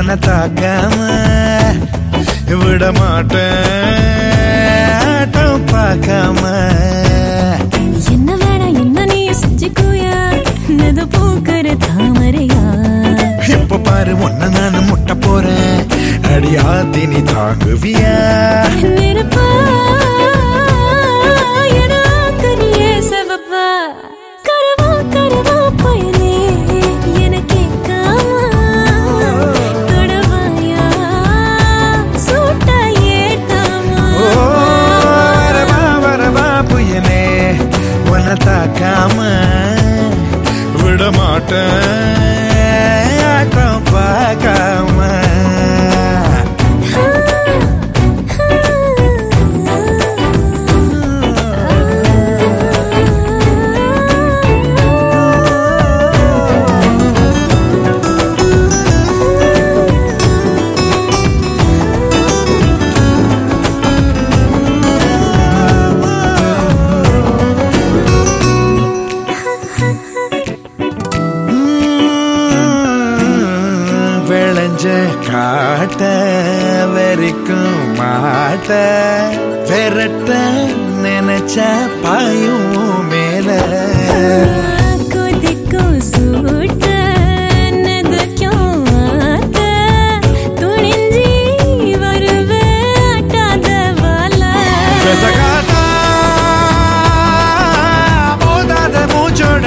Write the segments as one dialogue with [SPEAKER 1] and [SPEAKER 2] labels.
[SPEAKER 1] உன்னை தாக்காம விட மாட்டேன் பார்க்காம.
[SPEAKER 2] என்ன வேணா என்ன நீ செஞ்சுக்கோயா நது பூக்கிற தாமரையா.
[SPEAKER 1] இப்ப பாரு உன்னை நான் முட்ட போறேன் அடியாத்தி நீ தாங்குவியா.
[SPEAKER 2] நெருப்பா கரியே சவப்பா கரவா கரவா பயனே என கேட்காம தொடவாயா சூட்ட ஏத்தாமா.
[SPEAKER 1] வரவா வரவா புயனே உன்னை தாக்காம விட மாட்டேன் பார்க்காம. காட்ட வரைக்கும் மாட்ட விரட்ட நினைச்ச பாயும் மேல
[SPEAKER 2] கொதிக்கும் சூட்ட நெதுக்கும் ஆத்த துணிஞ்சி வருவே அட்டாத வாழ
[SPEAKER 1] போதாத மூச்சோட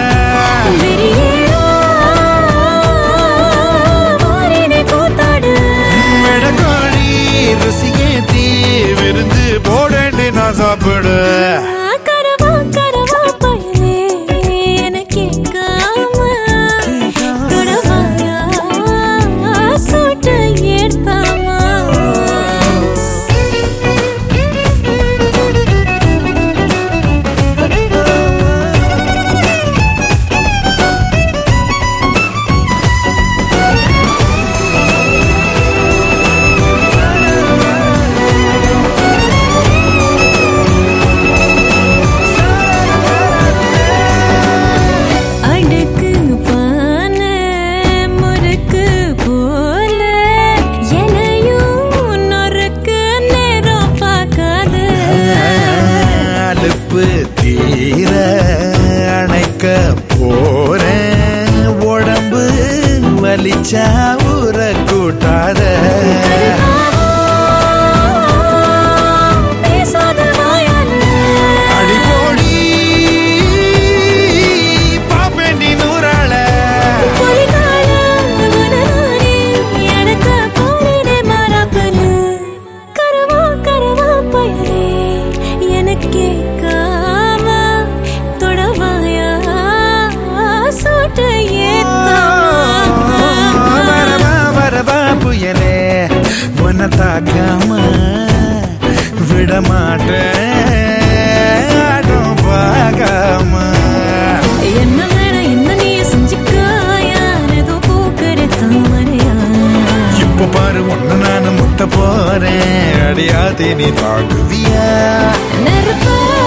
[SPEAKER 1] விருந்து போடே நான் சாப்பிடு.
[SPEAKER 2] கரவா கரவா பயனே என கேட்காம தொடவாயா சூட்ட ஏத்தாமா.
[SPEAKER 1] தீர அணைக்க போறேன் உடம்பு வலிச்சா ஊற கூட்டாத. அடிபோடி பாப்பேண்டி நூறாள
[SPEAKER 2] கரவா கரவா பயனே எனக்கு
[SPEAKER 1] புயலே உன்னை தாக்காம விட மாட்டேன் பார்க்காம.
[SPEAKER 2] என்ன வேணா என்ன நீ செஞ்சுக்காயா ஏதோ பூக்கிற தாமரையா.
[SPEAKER 1] இப்ப பாரு உன்னை நான் முட்ட போறேன் அடியாத்தி நீ தாங்குவியா.
[SPEAKER 2] நெருப்பா